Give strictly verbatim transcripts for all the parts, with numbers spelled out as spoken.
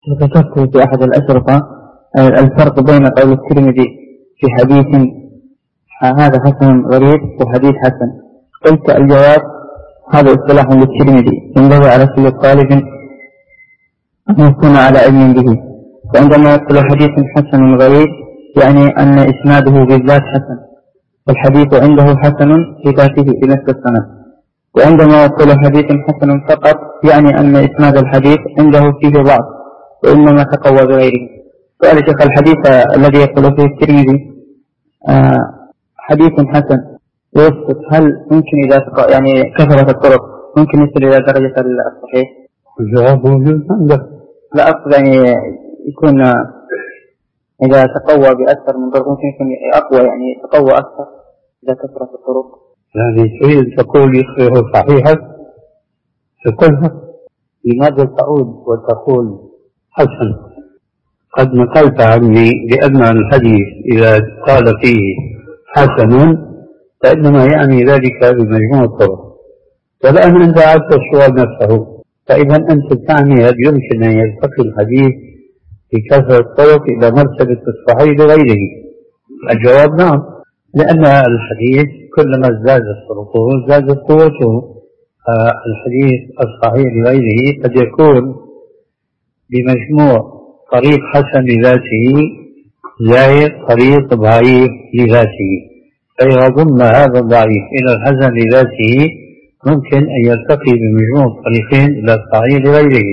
ذكرت في أحد الأشرطة الفرق بين قول الترمذي في حديث هذا حسن غريب وحديث حسن. قلت الجواب هذا اصطلاح للترمذي ينبغي على كل طالب أن يكون على علم به، وعندما يقول حديث حسن غريب يعني أن إسناده بالذات حسن، والحديث عنده حسن في ذاته بنفس السند. وعندما يقول حديث حسن فقط يعني أن إسناد الحديث عنده فيه ضعف وإنما تقوى بغيره. سؤال شيخ، الحديث الذي يقول فيه الترمذي آه حديث حسن يسقط، هل ممكن إذا يعني كثرت الطرق ممكن يصل إلى درجة الصحيح؟ الجواب موجود عندك. لا أقصد يعني يكون إذا تقوى بأكثر من طرق ممكن يكون أقوى، يعني تقوى أكثر إذا كثرت الطرق. يعني تريد تقول يصبح صحيحا تقولها، لماذا تعود وتقول حسن؟ قد نقلت عني بأن الحديث إذا قال فيه حسن فإنما يعني ذلك بمجموع الطرق. والآن أنت عدت السؤال نفسه، فإذا أنت تعني هل يمكن أن يرتقي الحديث بكثرة الطرق إلى مرتبة الصحيح لغيره؟ الجواب نعم، لأن الحديث كلما ازدادت طرقه ازدادت قوته. الحديث الصحيح لغيره قد يكون بمجموع طريق حسن لذاته زائد طريق ضعيف لذاته، فإذا ضم هذا الضعيف إلى الحسن لذاته ممكن أن يلتقي بمجموع طريقين إلى الصحيح لغيره.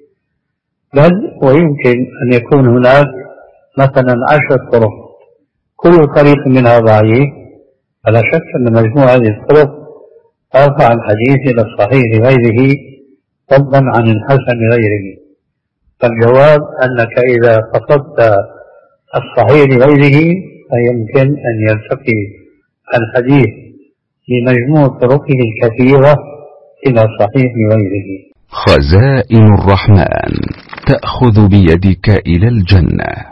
بل ويمكن أن يكون هناك مثلا عشر طرق كل طريق منها ضعيف، فلا شك أن مجموع هذه الطرق ترفع الحديث إلى الصحيح لغيره فضلا عن الحسن لغيره. فالجواب أنك إذا قصدت الصحيح لغيره فيمكن أن يلتقي الحديث بمجموع طرقه الكثيرة إلى صحيح لغيره. خزائن الرحمن تأخذ بيدك إلى الجنة.